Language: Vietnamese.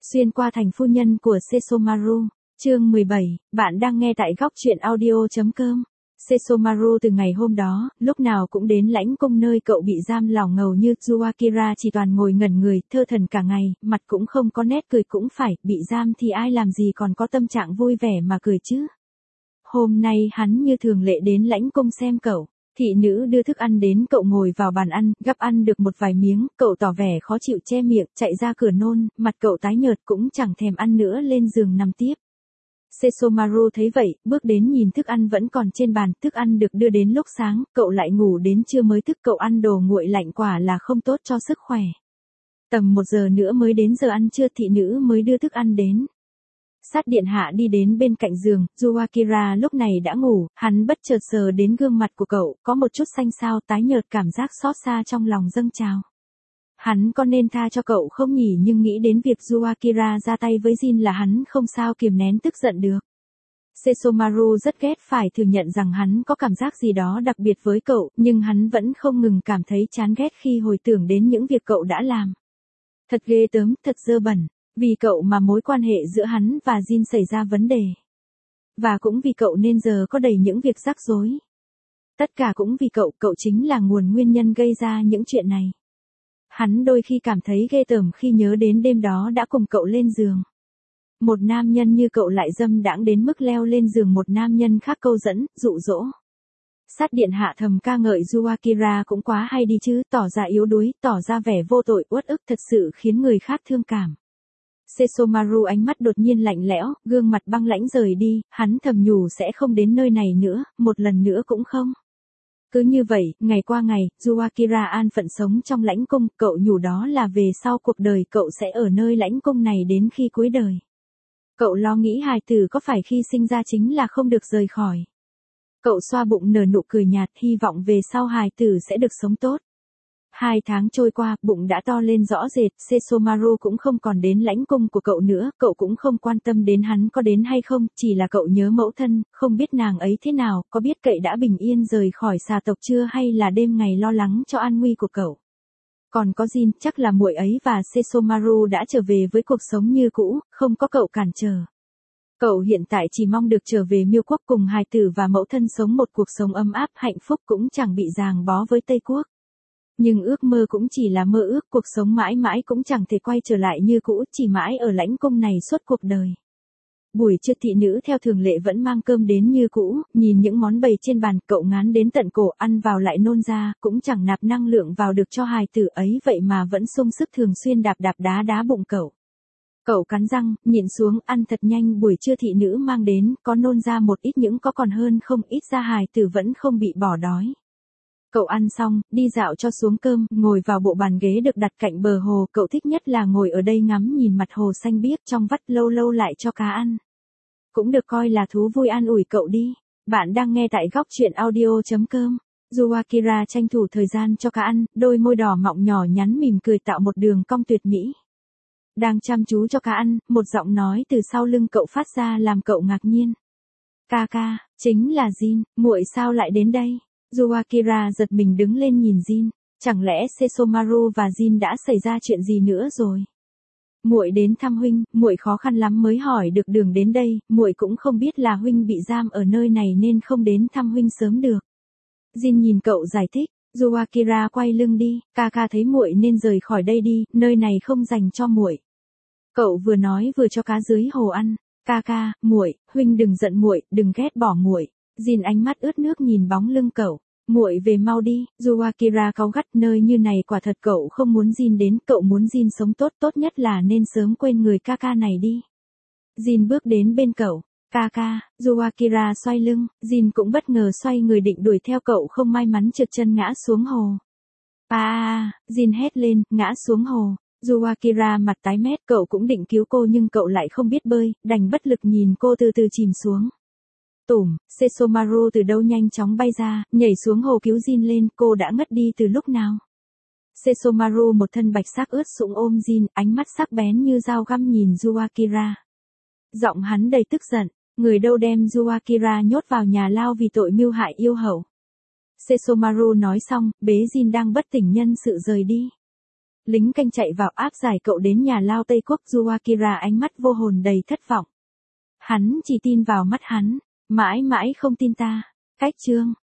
Xuyên qua thành phu nhân của Sesomaru, chương 17, bạn đang nghe tại góc truyện audio.com. Sesomaru từ ngày hôm đó, lúc nào cũng đến lãnh cung nơi cậu bị giam lỏng ngầu như Yuakira chỉ toàn ngồi ngẩn người, thơ thần cả ngày, mặt cũng không có nét cười cũng phải, bị giam thì ai làm gì còn có tâm trạng vui vẻ mà cười chứ. Hôm nay hắn như thường lệ đến lãnh cung xem cậu. Thị nữ đưa thức ăn đến, cậu ngồi vào bàn ăn, gắp ăn được một vài miếng, cậu tỏ vẻ khó chịu che miệng, chạy ra cửa nôn, mặt cậu tái nhợt cũng chẳng thèm ăn nữa lên giường nằm tiếp. Sesomaru thấy vậy, bước đến nhìn thức ăn vẫn còn trên bàn, thức ăn được đưa đến lúc sáng, cậu lại ngủ đến trưa mới thức, cậu ăn đồ nguội lạnh quả là không tốt cho sức khỏe. Tầm 1 giờ nữa mới đến giờ ăn trưa, thị nữ mới đưa thức ăn đến. Sát điện hạ đi đến bên cạnh giường, Yuakira lúc này đã ngủ, hắn bất chợt sờ đến gương mặt của cậu, có một chút xanh xao tái nhợt, cảm giác xót xa trong lòng dâng trào. Hắn có nên tha cho cậu không nhỉ, nhưng nghĩ đến việc Yuakira ra tay với Jin là hắn không sao kiềm nén tức giận được. Sesomaru rất ghét phải thừa nhận rằng hắn có cảm giác gì đó đặc biệt với cậu, nhưng hắn vẫn không ngừng cảm thấy chán ghét khi hồi tưởng đến những việc cậu đã làm. Thật ghê tởm, thật dơ bẩn. Vì cậu mà mối quan hệ giữa hắn và Jin xảy ra vấn đề. Và cũng vì cậu nên giờ có đầy những việc rắc rối. Tất cả cũng vì cậu, cậu chính là nguồn nguyên nhân gây ra những chuyện này. Hắn đôi khi cảm thấy ghê tởm khi nhớ đến đêm đó đã cùng cậu lên giường. Một nam nhân như cậu lại dâm đãng đến mức leo lên giường một nam nhân khác câu dẫn, dụ dỗ. Sát điện hạ thầm ca ngợi Yuakira cũng quá hay đi chứ, tỏ ra yếu đuối, tỏ ra vẻ vô tội uất ức, thật sự khiến người khác thương cảm. Sesomaru ánh mắt đột nhiên lạnh lẽo, gương mặt băng lãnh rời đi, hắn thầm nhủ sẽ không đến nơi này nữa, một lần nữa cũng không. Cứ như vậy, ngày qua ngày, Yuakira an phận sống trong lãnh cung, cậu nhủ đó là về sau cuộc đời cậu sẽ ở nơi lãnh cung này đến khi cuối đời. Cậu lo nghĩ hài tử có phải khi sinh ra chính là không được rời khỏi. Cậu xoa bụng nở nụ cười nhạt, hy vọng về sau hài tử sẽ được sống tốt. 2 tháng trôi qua, bụng đã to lên rõ rệt, Sesomaru cũng không còn đến lãnh cung của cậu nữa, cậu cũng không quan tâm đến hắn có đến hay không, chỉ là cậu nhớ mẫu thân, không biết nàng ấy thế nào, có biết cậy đã bình yên rời khỏi xà tộc chưa hay là đêm ngày lo lắng cho an nguy của cậu. Còn có Jin, chắc là muội ấy và Sesomaru đã trở về với cuộc sống như cũ, không có cậu cản trở. Cậu hiện tại chỉ mong được trở về Miêu Quốc cùng hài tử và mẫu thân sống một cuộc sống ấm áp hạnh phúc, cũng chẳng bị ràng bó với Tây Quốc. Nhưng ước mơ cũng chỉ là mơ ước, cuộc sống mãi mãi cũng chẳng thể quay trở lại như cũ, chỉ mãi ở lãnh cung này suốt cuộc đời. Buổi trưa thị nữ theo thường lệ vẫn mang cơm đến như cũ, nhìn những món bày trên bàn, cậu ngán đến tận cổ, ăn vào lại nôn ra, cũng chẳng nạp năng lượng vào được cho hài tử ấy, vậy mà vẫn sung sức thường xuyên đạp đá bụng cậu. Cậu cắn răng, nhịn xuống, ăn thật nhanh. Buổi trưa thị nữ mang đến, có nôn ra một ít những có còn hơn không ít ra, hài tử vẫn không bị bỏ đói. Cậu ăn xong, đi dạo cho xuống cơm, ngồi vào bộ bàn ghế được đặt cạnh bờ hồ, cậu thích nhất là ngồi ở đây ngắm nhìn mặt hồ xanh biếc trong vắt, lâu lâu lại cho cá ăn. Cũng được coi là thú vui an ủi cậu đi. Bạn đang nghe tại góc truyện audio.com. Yuakira tranh thủ thời gian cho cá ăn, đôi môi đỏ mọng nhỏ nhắn mỉm cười tạo một đường cong tuyệt mỹ. Đang chăm chú cho cá ăn, một giọng nói từ sau lưng cậu phát ra làm cậu ngạc nhiên. Ca, chính là Jin, muội sao lại đến đây? Yuakira giật mình đứng lên nhìn Jin, chẳng lẽ Sesomaru và Jin đã xảy ra chuyện gì nữa rồi? Muội đến thăm huynh, muội khó khăn lắm mới hỏi được đường đến đây, muội cũng không biết là huynh bị giam ở nơi này nên không đến thăm huynh sớm được. Jin nhìn cậu giải thích, Yuakira quay lưng đi, ca thấy muội nên rời khỏi đây đi, nơi này không dành cho muội. Cậu vừa nói vừa cho cá dưới hồ ăn. Ca, muội, huynh đừng giận muội, đừng ghét bỏ muội. Jin ánh mắt ướt nước nhìn bóng lưng cậu. Muội về mau đi. Yuakira cáu gắt, nơi như này quả thật cậu không muốn Jin đến, cậu muốn Jin sống tốt, tốt nhất là nên sớm quên người ca này đi. Jin bước đến bên cậu. Ca, Yuakira xoay lưng, Jin cũng bất ngờ xoay người định đuổi theo cậu, không may mắn trượt chân ngã xuống hồ. Jin hét lên, ngã xuống hồ. Yuakira mặt tái mét, cậu cũng định cứu cô nhưng cậu lại không biết bơi, đành bất lực nhìn cô từ từ chìm xuống. Tủm, Sesomaru từ đâu nhanh chóng bay ra, nhảy xuống hồ cứu Jin lên, cô đã ngất đi từ lúc nào? Sesomaru một thân bạch sắc ướt sũng ôm Jin, ánh mắt sắc bén như dao găm nhìn Yuakira. Giọng hắn đầy tức giận, người đâu đem Yuakira nhốt vào nhà lao vì tội mưu hại yêu hậu. Sesomaru nói xong, bế Jin đang bất tỉnh nhân sự rời đi. Lính canh chạy vào áp giải cậu đến nhà lao Tây Quốc. Yuakira ánh mắt vô hồn đầy thất vọng. Hắn chỉ tin vào mắt hắn, mãi mãi không tin ta. Cách chương